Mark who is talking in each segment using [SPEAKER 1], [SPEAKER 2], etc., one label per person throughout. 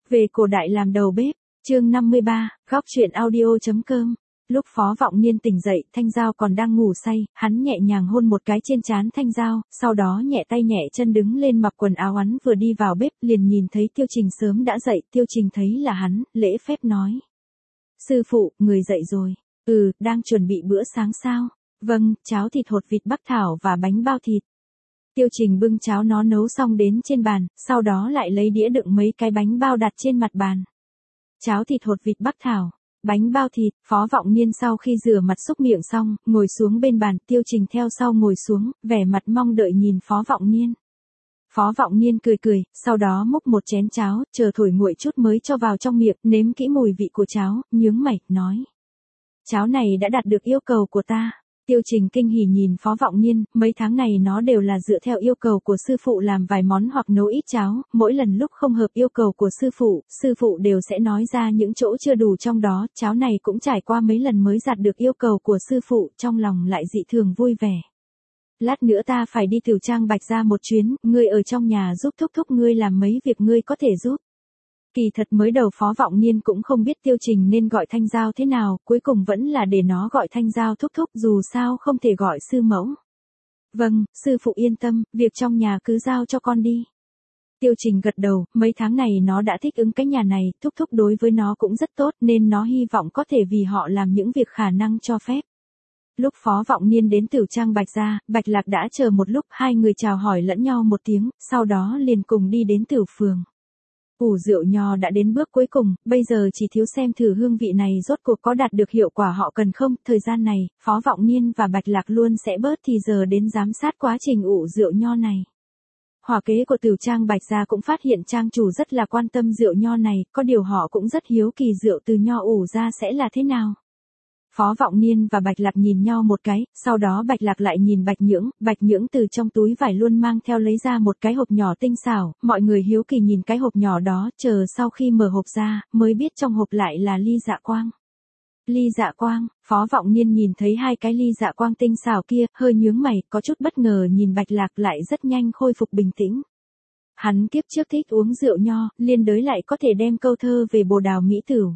[SPEAKER 1] Về cổ đại làm đầu bếp, chương 53, góc chuyện audio.com. Lúc Phó Vọng Niên tỉnh dậy, Thanh Giao còn đang ngủ say, hắn nhẹ nhàng hôn một cái trên trán Thanh Giao, sau đó nhẹ tay nhẹ chân đứng lên mặc quần áo, hắn vừa đi vào bếp liền nhìn thấy Tiêu Trình sớm đã dậy, Tiêu Trình thấy là hắn, lễ phép nói. Sư phụ, người dậy rồi. Đang chuẩn bị bữa sáng sao? Vâng, cháo thịt hột vịt bắc thảo và bánh bao thịt. Tiêu Trình bưng cháo nó nấu xong đến trên bàn, sau đó lại lấy đĩa đựng mấy cái bánh bao đặt trên mặt bàn. Cháo thịt hột vịt bắc thảo, bánh bao thịt. Phó Vọng Niên sau khi rửa mặt xúc miệng xong, ngồi xuống bên bàn, Tiêu Trình theo sau ngồi xuống, vẻ mặt mong đợi nhìn Phó Vọng Niên. Phó Vọng Niên cười cười, sau đó múc một chén cháo, chờ thổi nguội chút mới cho vào trong miệng, nếm kỹ mùi vị của cháo, nhướng mày, nói. Cháo này đã đạt được yêu cầu của ta. Tiêu Trình kinh hỉ nhìn Phó Vọng Niên, mấy tháng này nó đều là dựa theo yêu cầu của sư phụ làm vài món hoặc nấu ít cháo, mỗi lần lúc không hợp yêu cầu của sư phụ đều sẽ nói ra những chỗ chưa đủ trong đó, cháo này cũng trải qua mấy lần mới đạt được yêu cầu của sư phụ, trong lòng lại dị thường vui vẻ. Lát nữa ta phải đi Tiểu Trang Bạch ra một chuyến, ngươi ở trong nhà giúp thúc ngươi làm mấy việc ngươi có thể giúp. Kỳ thật mới đầu Phó Vọng Niên cũng không biết Tiêu Trình nên gọi Thanh Giao thế nào, cuối cùng vẫn là để nó gọi Thanh Giao thúc, dù sao không thể gọi sư mẫu. Vâng, sư phụ yên tâm, việc trong nhà cứ giao cho con đi. Tiêu Trình gật đầu, mấy tháng này nó đã thích ứng cái nhà này, thúc đối với nó cũng rất tốt nên nó hy vọng có thể vì họ làm những việc khả năng cho phép. Lúc Phó Vọng Niên đến Tiểu Trang Bạch ra, Bạch Lạc đã chờ một lúc, hai người chào hỏi lẫn nhau một tiếng, sau đó liền cùng đi đến Tiểu Phường. Ủ rượu nho đã đến bước cuối cùng, bây giờ chỉ thiếu xem thử hương vị này rốt cuộc có đạt được hiệu quả họ cần không. Thời gian này, Phó Vọng Niên và Bạch Lạc luôn sẽ bớt thì giờ đến giám sát quá trình ủ rượu nho này. Hỏa kế của Tiểu Trang Bạch gia cũng phát hiện trang chủ rất là quan tâm rượu nho này, có điều họ cũng rất hiếu kỳ rượu từ nho ủ ra sẽ là thế nào. Phó Vọng Niên và Bạch Lạc nhìn nhau một cái, sau đó Bạch Lạc lại nhìn Bạch Nhưỡng từ trong túi vải luôn mang theo lấy ra một cái hộp nhỏ tinh xảo, mọi người hiếu kỳ nhìn cái hộp nhỏ đó, chờ sau khi mở hộp ra, mới biết trong hộp lại là ly dạ quang. Ly dạ quang, Phó Vọng Niên nhìn thấy hai cái ly dạ quang tinh xảo kia, hơi nhướng mày, có chút bất ngờ nhìn Bạch Lạc lại rất nhanh khôi phục bình tĩnh. Hắn kiếp trước thích uống rượu nho, liên đới lại có thể đem câu thơ về bồ đào mỹ tửu.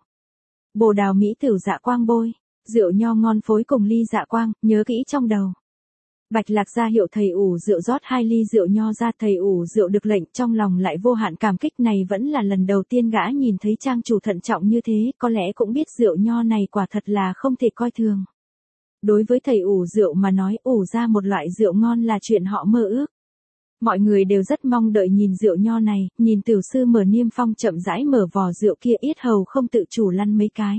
[SPEAKER 1] Bồ đào mỹ tửu dạ quang bôi. Rượu nho ngon phối cùng ly dạ quang, nhớ kỹ trong đầu. Bạch Lạc ra hiệu thầy ủ rượu rót 2 ly rượu nho ra, thầy ủ rượu được lệnh, trong lòng lại vô hạn cảm kích, này vẫn là lần đầu tiên gã nhìn thấy trang chủ thận trọng như thế, có lẽ cũng biết rượu nho này quả thật là không thể coi thường. Đối với thầy ủ rượu mà nói, ủ ra một loại rượu ngon là chuyện họ mơ ước. Mọi người đều rất mong đợi nhìn rượu nho này, nhìn tiểu sư Mở Niêm Phong chậm rãi mở vò rượu kia, yết hầu không tự chủ lăn mấy cái.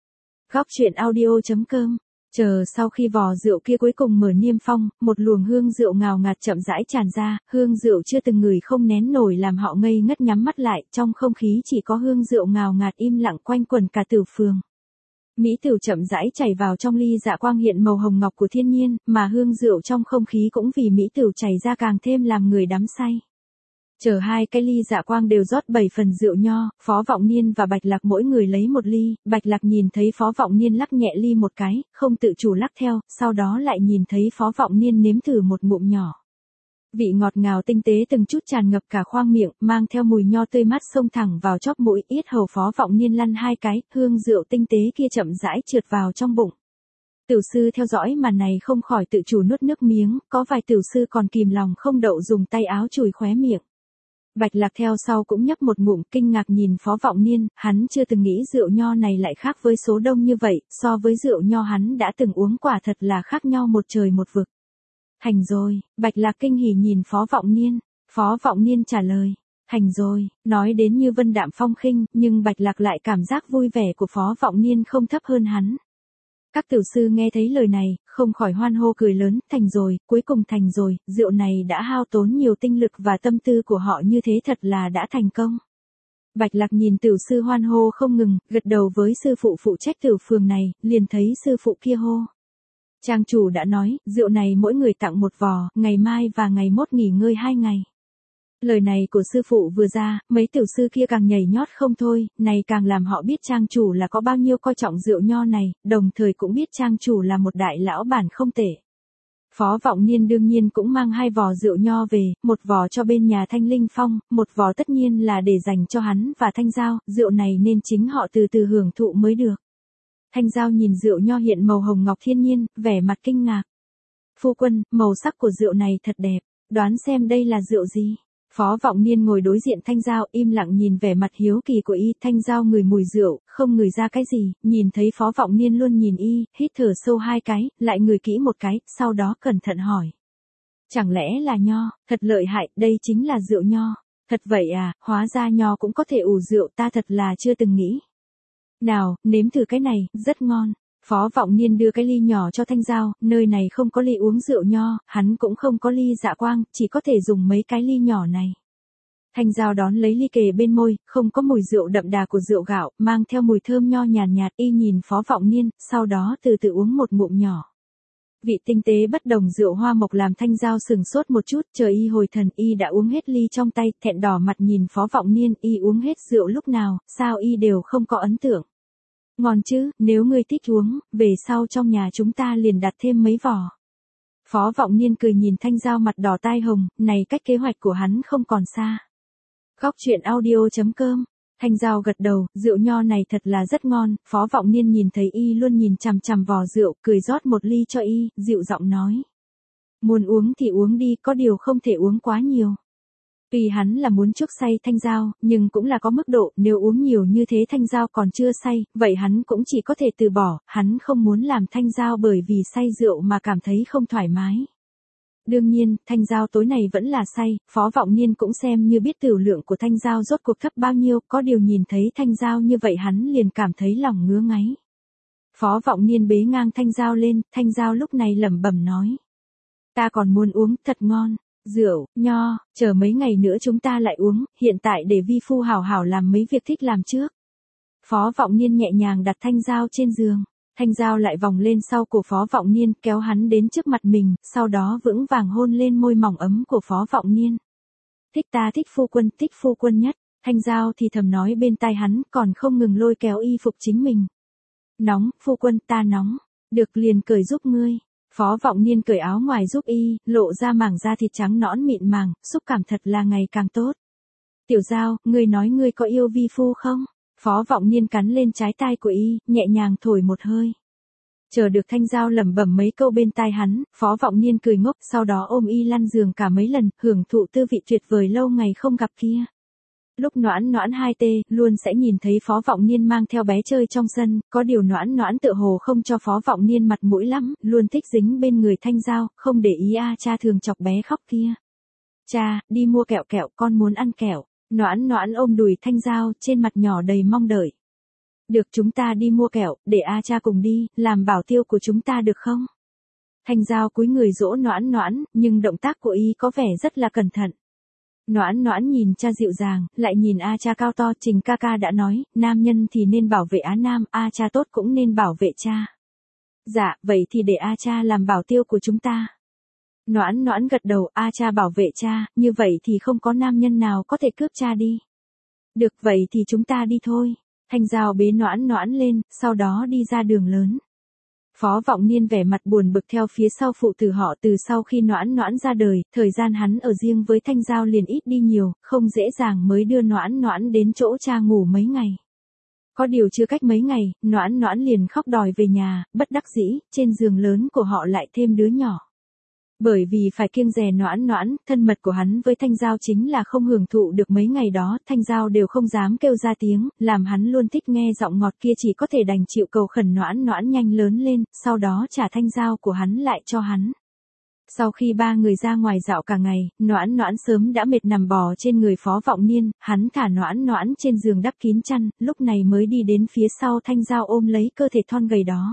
[SPEAKER 1] Góc chuyện audio.com. Chờ sau khi vò rượu kia cuối cùng mở niêm phong, một luồng hương rượu ngào ngạt chậm rãi tràn ra, hương rượu chưa từng ngửi không nén nổi làm họ ngây ngất nhắm mắt lại, trong không khí chỉ có hương rượu ngào ngạt im lặng quanh quẩn cả Tiểu Phường. Mỹ tửu chậm rãi chảy vào trong ly dạ quang hiện màu hồng ngọc của thiên nhiên, mà hương rượu trong không khí cũng vì mỹ tửu chảy ra càng thêm làm người đắm say. Chờ hai cái ly dạ quang đều rót 7 phần rượu nho, Phó Vọng Niên và Bạch Lạc mỗi người lấy một ly, Bạch Lạc nhìn thấy Phó Vọng Niên lắc nhẹ ly một cái, không tự chủ lắc theo, sau đó lại nhìn thấy Phó Vọng Niên nếm thử một ngụm nhỏ. Vị ngọt ngào tinh tế từng chút tràn ngập cả khoang miệng, mang theo mùi nho tươi mát xông thẳng vào chóp mũi, yết hầu Phó Vọng Niên lăn hai cái, hương rượu tinh tế kia chậm rãi trượt vào trong bụng. Tiểu sư theo dõi màn này không khỏi tự chủ nuốt nước miếng, có vài tiểu sư còn kìm lòng không đậu dùng tay áo chùi khóe miệng. Bạch Lạc theo sau cũng nhấp một ngụm, kinh ngạc nhìn Phó Vọng Niên, hắn chưa từng nghĩ rượu nho này lại khác với số đông như vậy, so với rượu nho hắn đã từng uống quả thật là khác nhau một trời một vực. Thành rồi, Bạch Lạc kinh hỉ nhìn Phó Vọng Niên. Phó Vọng Niên trả lời, thành rồi, nói đến như vân đạm phong khinh, nhưng Bạch Lạc lại cảm giác vui vẻ của Phó Vọng Niên không thấp hơn hắn. Các tiểu sư nghe thấy lời này, không khỏi hoan hô cười lớn, thành rồi, cuối cùng thành rồi, rượu này đã hao tốn nhiều tinh lực và tâm tư của họ như thế thật là đã thành công. Bạch Lạc nhìn tiểu sư hoan hô không ngừng, gật đầu với sư phụ phụ trách Tiểu Phường này, liền thấy sư phụ kia hô. Trang chủ đã nói, rượu này mỗi người tặng một vò, ngày mai và ngày mốt nghỉ ngơi 2 ngày. Lời này của sư phụ vừa ra, mấy tiểu sư kia càng nhảy nhót không thôi, này càng làm họ biết trang chủ là có bao nhiêu coi trọng rượu nho này, đồng thời cũng biết trang chủ là một đại lão bản không tệ. Phó Vọng Niên đương nhiên cũng mang 2 vò rượu nho về, một vò cho bên nhà Thanh Linh Phong, một vò tất nhiên là để dành cho hắn và Thanh Giao, rượu này nên chính họ từ từ hưởng thụ mới được. Thanh Giao nhìn rượu nho hiện màu hồng ngọc thiên nhiên, vẻ mặt kinh ngạc. Phu quân, màu sắc của rượu này thật đẹp, đoán xem đây là rượu gì? Phó Vọng Niên ngồi đối diện Thanh Giao im lặng nhìn vẻ mặt hiếu kỳ của y. Thanh Giao ngửi mùi rượu, không ngửi ra cái gì, nhìn thấy Phó Vọng Niên luôn nhìn y, hít thở sâu 2 cái, lại ngửi kỹ một cái, sau đó cẩn thận hỏi. Chẳng lẽ là nho, thật lợi hại, đây chính là rượu nho. Thật vậy à, hóa ra nho cũng có thể ủ rượu, ta thật là chưa từng nghĩ. Nào, nếm thử cái này, rất ngon. Phó Vọng Niên đưa cái ly nhỏ cho Thanh Giao, nơi này không có ly uống rượu nho, hắn cũng không có ly dạ quang, chỉ có thể dùng mấy cái ly nhỏ này. Thanh Giao đón lấy ly kề bên môi, không có mùi rượu đậm đà của rượu gạo, mang theo mùi thơm nho nhàn nhạt, y nhìn Phó Vọng Niên, sau đó từ từ uống một ngụm nhỏ. Vị tinh tế bất đồng rượu hoa mộc làm Thanh Giao sừng sốt một chút, chờ y hồi thần, y đã uống hết ly trong tay, thẹn đỏ mặt nhìn Phó Vọng Niên, y uống hết rượu lúc nào, sao y đều không có ấn tượng. Ngon chứ, nếu ngươi thích uống, về sau trong nhà chúng ta liền đặt thêm mấy vò. Phó Vọng Niên cười nhìn Thanh Giao mặt đỏ tai hồng, này cách kế hoạch của hắn không còn xa. Góc truyện audio.com. Thanh Giao gật đầu, rượu nho này thật là rất ngon. Phó Vọng Niên nhìn thấy y luôn nhìn chằm chằm vò rượu, cười rót một ly cho y, dịu giọng nói. Muốn uống thì uống đi, có điều không thể uống quá nhiều. Tuy hắn là muốn chuốc say Thanh Giao, nhưng cũng là có mức độ, nếu uống nhiều như thế Thanh Giao còn chưa say, vậy hắn cũng chỉ có thể từ bỏ, hắn không muốn làm Thanh Giao bởi vì say rượu mà cảm thấy không thoải mái. Đương nhiên, Thanh Giao tối này vẫn là say, Phó Vọng Niên cũng xem như biết tửu lượng của Thanh Giao rốt cuộc thấp bao nhiêu, có điều nhìn thấy Thanh Giao như vậy hắn liền cảm thấy lòng ngứa ngáy. Phó Vọng Niên bế ngang Thanh Giao lên, Thanh Giao lúc này lẩm bẩm nói. Ta còn muốn uống, thật ngon. Rượu, nho, chờ mấy ngày nữa chúng ta lại uống, hiện tại để vi phu hảo hảo làm mấy việc thích làm trước. Phó Vọng Niên nhẹ nhàng đặt Thanh Giao trên giường, Thanh Giao lại vòng lên sau của Phó Vọng Niên kéo hắn đến trước mặt mình, sau đó vững vàng hôn lên môi mỏng ấm của Phó Vọng Niên. Thích phu quân nhất, Thanh Giao thì thầm nói bên tai hắn còn không ngừng lôi kéo y phục chính mình. Nóng, phu quân ta nóng, được liền cởi giúp ngươi. Phó Vọng Niên cởi áo ngoài giúp y, lộ ra mảng da thịt trắng nõn mịn màng, xúc cảm thật là ngày càng tốt. Tiểu Giao, ngươi nói ngươi có yêu vi phu không? Phó Vọng Niên cắn lên trái tai của y, nhẹ nhàng thổi một hơi. Chờ được Thanh Giao lẩm bẩm mấy câu bên tai hắn, Phó Vọng Niên cười ngốc, sau đó ôm y lăn giường cả mấy lần, hưởng thụ tư vị tuyệt vời lâu ngày không gặp kia. Lúc Noãn Noãn 2T, luôn sẽ nhìn thấy Phó Vọng Niên mang theo bé chơi trong sân, có điều Noãn Noãn tựa hồ không cho Phó Vọng Niên mặt mũi lắm, luôn thích dính bên người Thanh Giao, không để ý cha thường chọc bé khóc kia. Cha, đi mua kẹo kẹo, con muốn ăn kẹo. Noãn Noãn ôm đùi Thanh Giao, trên mặt nhỏ đầy mong đợi. Được, chúng ta đi mua kẹo, để cha cùng đi, làm bảo tiêu của chúng ta được không? Thanh Giao cúi người dỗ Noãn Noãn, nhưng động tác của y có vẻ rất là cẩn thận. Noãn Noãn nhìn cha dịu dàng, lại nhìn cha cao to, Trình ca ca đã nói, nam nhân thì nên bảo vệ nam, cha tốt cũng nên bảo vệ cha. Dạ, vậy thì để cha làm bảo tiêu của chúng ta. Noãn Noãn gật đầu, cha bảo vệ cha, như vậy thì không có nam nhân nào có thể cướp cha đi. Được, vậy thì chúng ta đi thôi. Thanh Giao bế Noãn Noãn lên, sau đó đi ra đường lớn. Phó Vọng Niên vẻ mặt buồn bực theo phía sau phụ tử họ từ sau khi Noãn Noãn ra đời, thời gian hắn ở riêng với Thanh Giao liền ít đi nhiều, không dễ dàng mới đưa Noãn Noãn đến chỗ cha ngủ mấy ngày. Có điều chưa cách mấy ngày, Noãn Noãn liền khóc đòi về nhà, bất đắc dĩ, trên giường lớn của họ lại thêm đứa nhỏ. Bởi vì phải kiêng dè Noãn Noãn, thân mật của hắn với Thanh Giao chính là không hưởng thụ được mấy ngày đó, Thanh Giao đều không dám kêu ra tiếng, làm hắn luôn thích nghe giọng ngọt kia chỉ có thể đành chịu cầu khẩn Noãn Noãn nhanh lớn lên, sau đó trả Thanh Giao của hắn lại cho hắn. Sau khi ba người ra ngoài dạo cả ngày, Noãn Noãn sớm đã mệt nằm bò trên người Phó Vọng Niên, hắn thả Noãn Noãn trên giường đắp kín chăn, lúc này mới đi đến phía sau Thanh Giao ôm lấy cơ thể thon gầy đó.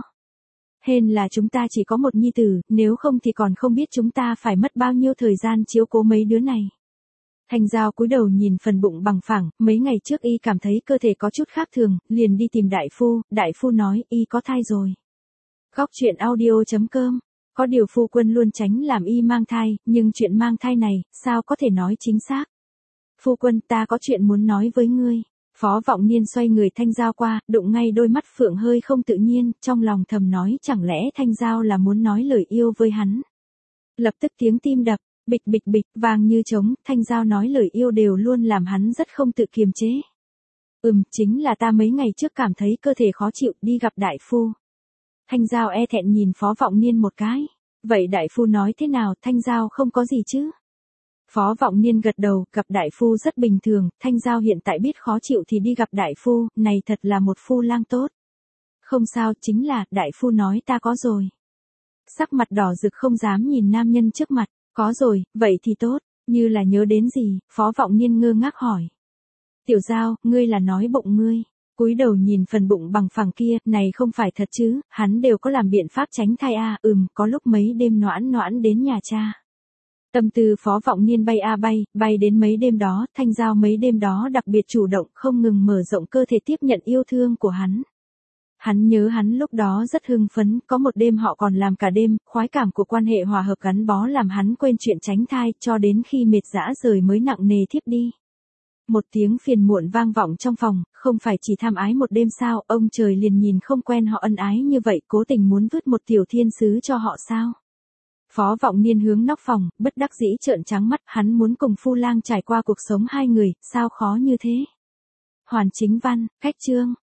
[SPEAKER 1] Hên là chúng ta chỉ có một nhi tử, nếu không thì còn không biết chúng ta phải mất bao nhiêu thời gian chiếu cố mấy đứa này. Thanh Giao cúi đầu nhìn phần bụng bằng phẳng, mấy ngày trước y cảm thấy cơ thể có chút khác thường, liền đi tìm đại phu nói y có thai rồi. Góc truyện audio.com. Có điều phu quân luôn tránh làm y mang thai, nhưng chuyện mang thai này, sao có thể nói chính xác. Phu quân, ta có chuyện muốn nói với ngươi. Phó Vọng Niên xoay người Thanh Giao qua, đụng ngay đôi mắt phượng hơi không tự nhiên, trong lòng thầm nói chẳng lẽ Thanh Giao là muốn nói lời yêu với hắn. Lập tức tiếng tim đập, bịch bịch bịch, vang như trống, Thanh Giao nói lời yêu đều luôn làm hắn rất không tự kiềm chế. Chính là ta mấy ngày trước cảm thấy cơ thể khó chịu, đi gặp đại phu. Thanh Giao e thẹn nhìn Phó Vọng Niên một cái. Vậy đại phu nói thế nào? Thanh Giao không có gì chứ? Phó Vọng Niên gật đầu, gặp đại phu rất bình thường, Thanh Giao hiện tại biết khó chịu thì đi gặp đại phu, này thật là một phu lang tốt. Không sao, chính là, đại phu nói ta có rồi. Sắc mặt đỏ rực không dám nhìn nam nhân trước mặt, có rồi, vậy thì tốt, như là nhớ đến gì, Phó Vọng Niên ngơ ngác hỏi. Tiểu Giao, ngươi là nói bụng ngươi. Cúi đầu nhìn phần bụng bằng phẳng kia, này không phải thật chứ, hắn đều có làm biện pháp tránh thai a, có lúc mấy đêm noãn noãn đến nhà cha. Tâm tư Phó Vọng Niên bay đến mấy đêm đó, Thanh Giao mấy đêm đó đặc biệt chủ động không ngừng mở rộng cơ thể tiếp nhận yêu thương của hắn. Hắn nhớ hắn lúc đó rất hưng phấn, có một đêm họ còn làm cả đêm, khoái cảm của quan hệ hòa hợp gắn bó làm hắn quên chuyện tránh thai, cho đến khi mệt dã rời mới nặng nề thiếp đi. Một tiếng phiền muộn vang vọng trong phòng, không phải chỉ tham ái một đêm sao, ông trời liền nhìn không quen họ ân ái như vậy, cố tình muốn vứt một tiểu thiên sứ cho họ sao. Phó Vọng Niên hướng nóc phòng, bất đắc dĩ trợn trắng mắt, hắn muốn cùng phu lang trải qua cuộc sống hai người, sao khó như thế. Hoàn Chính Văn, Khách Chương.